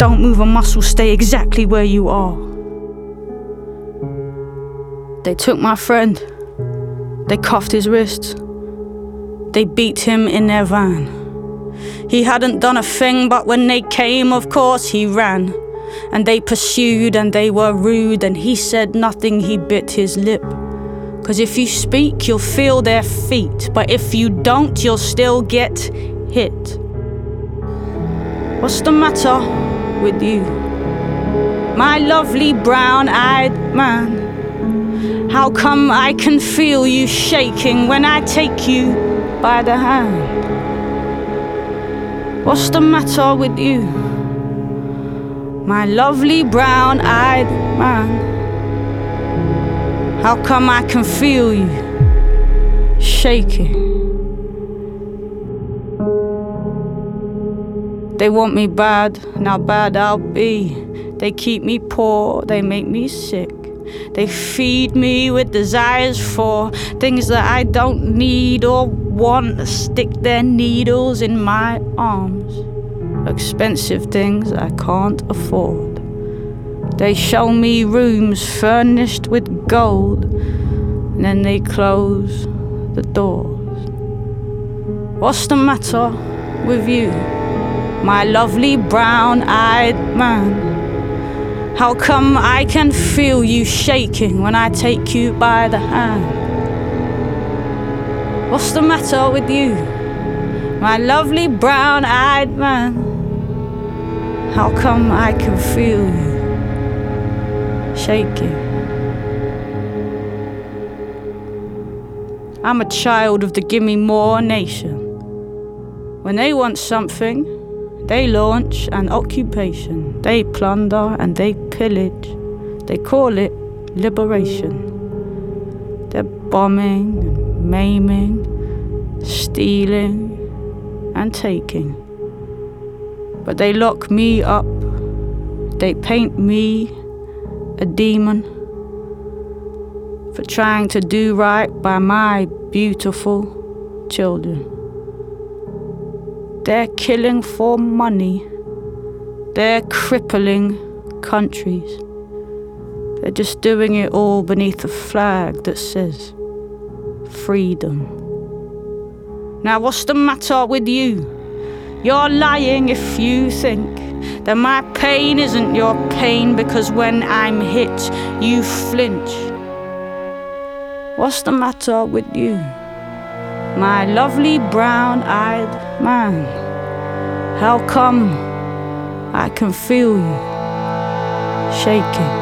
Don't move a muscle, stay exactly where you are. They took my friend, they cuffed his wrists, they beat him in their van. He hadn't done a thing, but when they came, of course he ran. And they pursued and they were rude, and he said nothing, he bit his lip. 'Cause if you speak, you'll feel their feet, but if you don't, you'll still get hit. What's the matter with you, my lovely brown-eyed man? How come I can feel you shaking when I take you by the hand? What's the matter with you, my lovely brown-eyed man? How come I can feel you shaking? They want me bad, now bad I'll be. They keep me poor, they make me sick. They feed me with desires for things that I don't need or want. Stick their needles in my arms, expensive things I can't afford. They show me rooms furnished with gold, and then they close the doors. What's the matter with you, my lovely brown-eyed man? How come I can feel you shaking when I take you by the hand? What's the matter with you, my lovely brown-eyed man? How come I can feel you shaking? I'm a child of the Gimme More nation. When they want something, they launch an occupation. They plunder and they pillage. They call it liberation. They're bombing and maiming, stealing and taking. But they lock me up. They paint me a demon for trying to do right by my beautiful children. They're killing for money. They're crippling countries. They're just doing it all beneath a flag that says freedom. Now what's the matter with you? You're lying if you think that my pain isn't your pain, because when I'm hit, you flinch. What's the matter with you, my lovely brown-eyed man? How come I can feel you shaking?